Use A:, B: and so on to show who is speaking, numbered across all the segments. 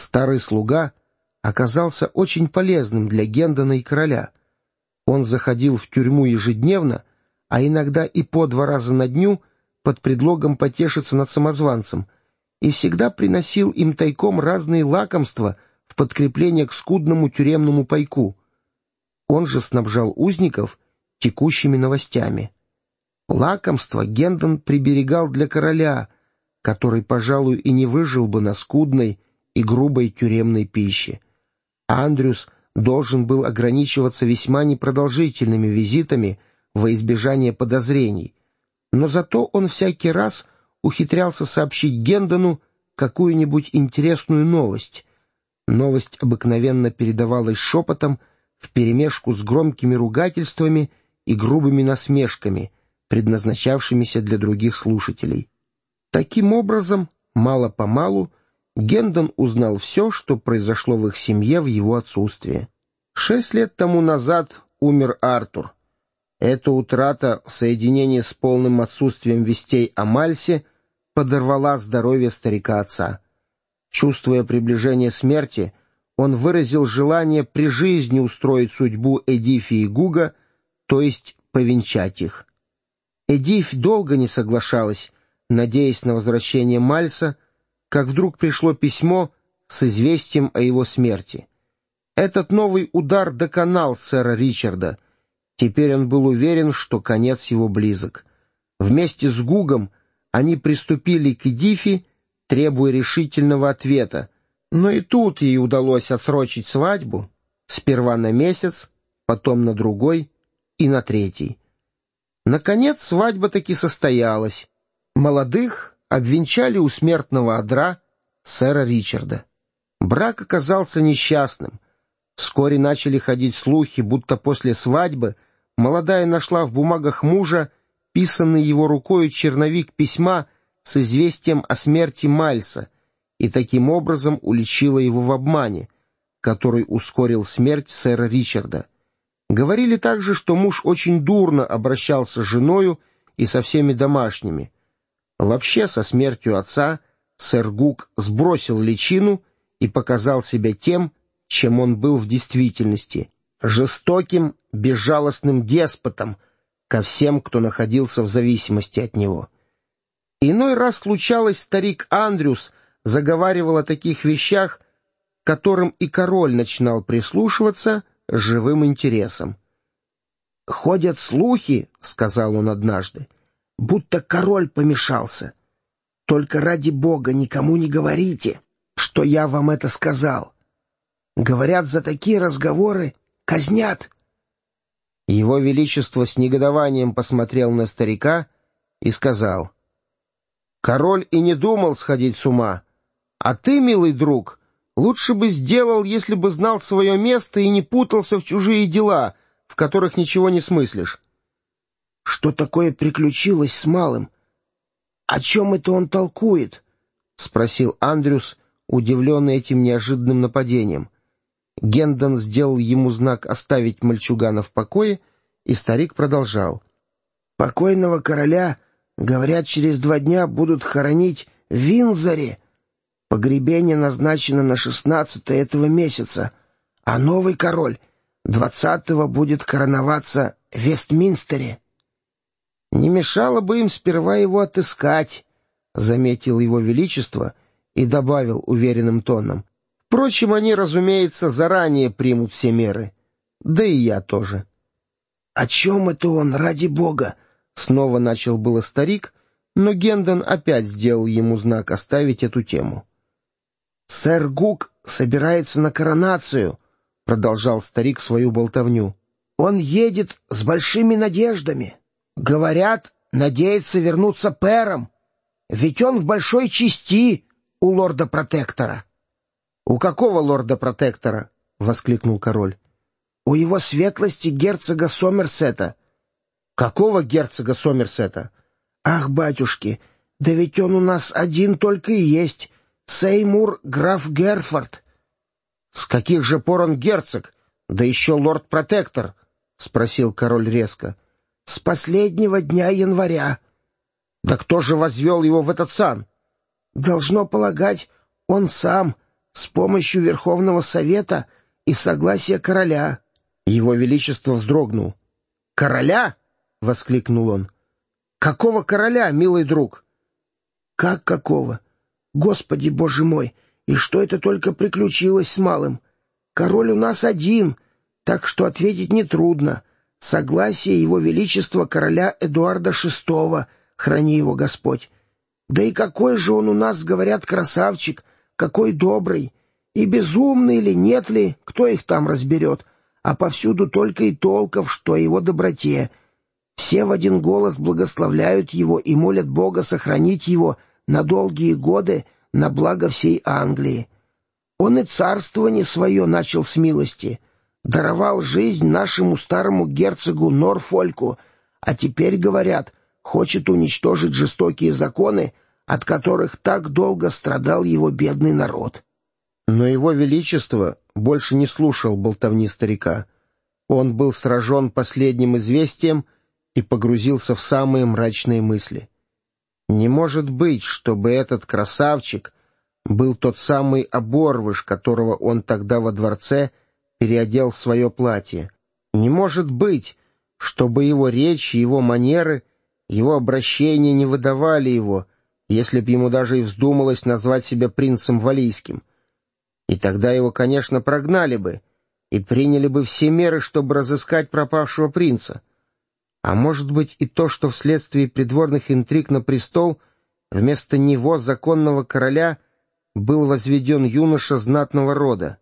A: Старый слуга оказался очень полезным для Гендона и короля. Он заходил в тюрьму ежедневно, а иногда и по 2 раза на дню под предлогом потешиться над самозванцем, и всегда приносил им тайком разные лакомства в подкрепление к скудному тюремному пайку. Он же снабжал узников текущими новостями. Лакомство Гендон приберегал для короля, который, пожалуй, и не выжил бы на скудной и грубой тюремной пище. Андрюс должен был ограничиваться весьма непродолжительными визитами во избежание подозрений, но зато он всякий раз ухитрялся сообщить Гендону какую-нибудь интересную новость. Новость обыкновенно передавалась шепотом вперемешку с громкими ругательствами и грубыми насмешками, предназначавшимися для других слушателей. Таким образом, мало-помалу, Гендон узнал все, что произошло в их семье в его отсутствие. 6 лет тому назад умер Артур. Эта утрата в соединении с полным отсутствием вестей о Мальсе подорвала здоровье старика-отца. Чувствуя приближение смерти, он выразил желание при жизни устроить судьбу Эдифи и Гуга, то есть повенчать их. Эдифь долго не соглашалась, надеясь на возвращение Мальса, как вдруг пришло письмо с известием о его смерти. Этот новый удар доконал сэра Ричарда. Теперь он был уверен, что конец его близок. Вместе с Гугом они приступили к Эдифи, требуя решительного ответа, но и тут ей удалось отсрочить свадьбу сперва на месяц, потом на другой и на 3. Наконец свадьба таки состоялась. Молодых обвенчали у смертного одра сэра Ричарда. Брак оказался несчастным. Вскоре начали ходить слухи, будто после свадьбы молодая нашла в бумагах мужа писанный его рукою черновик письма с известием о смерти Мальса и таким образом уличила его в обмане, который ускорил смерть сэра Ричарда. Говорили также, что муж очень дурно обращался с женою и со всеми домашними. Вообще, со смертью отца сэр Гуг сбросил личину и показал себя тем, чем он был в действительности — жестоким, безжалостным деспотом ко всем, кто находился в зависимости от него. Иной раз случалось, старик Андрюс заговаривал о таких вещах, к которым и король начинал прислушиваться с живым интересом. «Ходят слухи, — сказал он однажды, — будто король помешался. Только ради бога никому не говорите, что я вам это сказал. Говорят, за такие разговоры казнят». Его Величество с негодованием посмотрел на старика и сказал: «Король и не думал сходить с ума, а ты, милый друг, лучше бы сделал, если бы знал свое место и не путался в чужие дела, в которых ничего не смыслишь». «Что такое приключилось с малым? О чем это он толкует?» — спросил Андрюс, удивленный этим неожиданным нападением. Гендон сделал ему знак оставить мальчугана в покое, и старик продолжал: «Покойного короля, говорят, через 2 дня будут хоронить в Виндзоре. Погребение назначено на 16 этого месяца, а новый король 20-го будет короноваться в Вестминстере». «Не мешало бы им сперва его отыскать», — заметил его величество и добавил уверенным тоном: «Впрочем, они, разумеется, заранее примут все меры. Да и я тоже». «О чем это он, ради бога?» — снова начал было старик, но Гендон опять сделал ему знак оставить эту тему. «Сэр Гуг собирается на коронацию», — продолжал старик свою болтовню. «Он едет с большими надеждами. Говорят, надеется вернуться пэром, ведь он в большой чести у лорда-протектора». «У какого лорда-протектора?» — воскликнул король. «У его светлости герцога Сомерсета». «Какого герцога Сомерсета?» «Ах, батюшки, да ведь он у нас один только и есть, Сеймур граф Герфорд». «С каких же пор он герцог, да еще лорд-протектор?» — спросил король резко. «С последнего дня января». «Да кто же возвел его в этот сан?» «Должно полагать, он сам,
B: с помощью Верховного Совета и согласия короля».
A: Его Величество вздрогнул. «Короля?» — воскликнул он. «Какого короля, милый друг?»
B: «Как какого? Господи, Боже мой, и что это только приключилось с малым? Король у нас один, так что ответить нетрудно. Согласие Его Величества короля Эдуарда VI, храни его Господь. Да и какой же он у нас, говорят, красавчик, какой добрый. И безумный ли, нет ли, кто их там разберет, а повсюду только и толков, что о его доброте. Все в один голос благословляют его и молят Бога сохранить его на долгие годы на благо всей Англии. Он и царствование свое начал с милости, даровал жизнь нашему старому герцогу Норфольку, а теперь, говорят, хочет уничтожить жестокие законы, от которых так долго страдал его бедный народ».
A: Но его Величество больше не слушал болтовни старика. Он был сражен последним известием и погрузился в самые мрачные мысли. Не может быть, чтобы этот красавчик был тот самый оборвыш, которого он тогда во дворце переодел в свое платье. Не может быть, чтобы его речь, его манеры, его обращение не выдавали его, если б ему даже и вздумалось назвать себя принцем Валийским. И тогда его, конечно, прогнали бы и приняли бы все меры, чтобы разыскать пропавшего принца. А может быть и то, что вследствие придворных интриг на престол вместо него, законного короля, был возведен юноша знатного рода.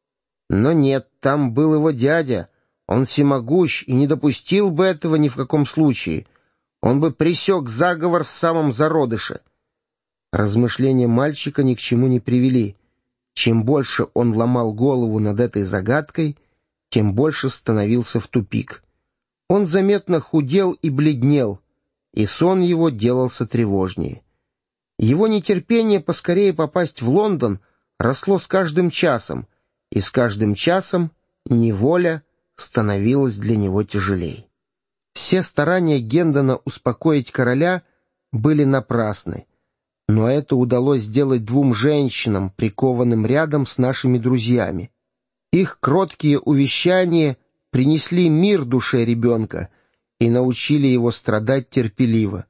A: Но нет, там был его дядя, он всемогущ и не допустил бы этого ни в каком случае. Он бы пресек заговор в самом зародыше. Размышления мальчика ни к чему не привели. Чем больше он ломал голову над этой загадкой, тем больше становился в тупик. Он заметно худел и бледнел, и сон его делался тревожнее. Его нетерпение поскорее попасть в Лондон росло с каждым часом, и с каждым часом неволя становилась для него тяжелей. Все старания Гендона успокоить короля были напрасны, но это удалось сделать двум женщинам, прикованным рядом с нашими друзьями. Их кроткие увещания принесли мир душе ребенка и научили его страдать терпеливо.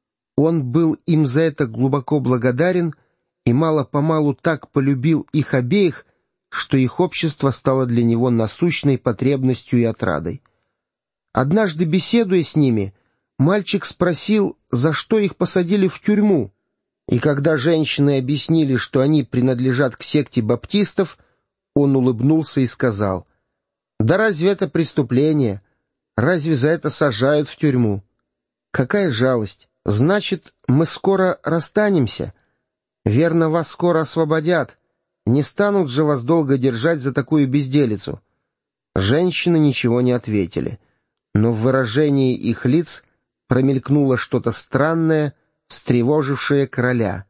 A: Он был им за это глубоко благодарен и мало-помалу так полюбил их обеих, что их общество стало для него насущной потребностью и отрадой. Однажды, беседуя с ними, мальчик спросил, за что их посадили в тюрьму, и когда женщины объяснили, что они принадлежат к секте баптистов, он улыбнулся и сказал: «Да разве это преступление? Разве за это сажают в тюрьму? Какая жалость! Значит, мы скоро расстанемся. Верно, вас скоро освободят. Не станут же вас долго держать за такую безделицу». Женщины ничего не ответили, но в выражении их лиц промелькнуло что-то странное, встревожившее короля.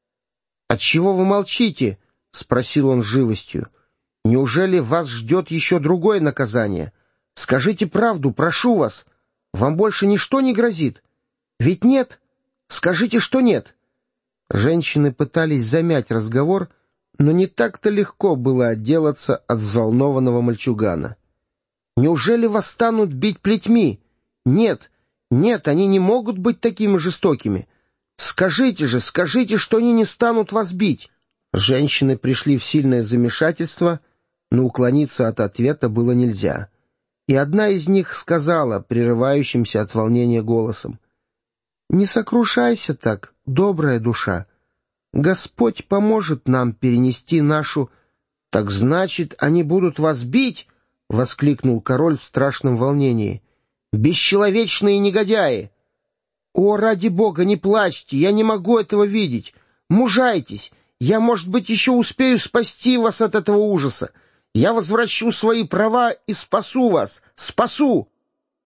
A: «Отчего вы молчите?» — спросил он с живостью. «Неужели вас ждет еще другое наказание? Скажите правду, прошу вас. Вам больше ничто не грозит? Ведь нет? Скажите, что нет». Женщины пытались замять разговор, но не так-то легко было отделаться от взволнованного мальчугана. «Неужели вас станут бить плетьми? Нет, нет, они не могут быть такими жестокими. Скажите же, скажите, что они не станут вас бить». Женщины пришли в сильное замешательство, но уклониться от ответа было нельзя. И одна из них сказала, прерывающимся от волнения голосом: «Не сокрушайся так, добрая душа. Господь поможет нам перенести нашу...» «Так значит, они будут вас бить?» — воскликнул король в страшном волнении. «Бесчеловечные негодяи! О, ради бога, не плачьте, я не могу этого видеть. Мужайтесь, я, может быть, еще успею спасти вас от этого ужаса. Я возвращу свои права и спасу вас, спасу!»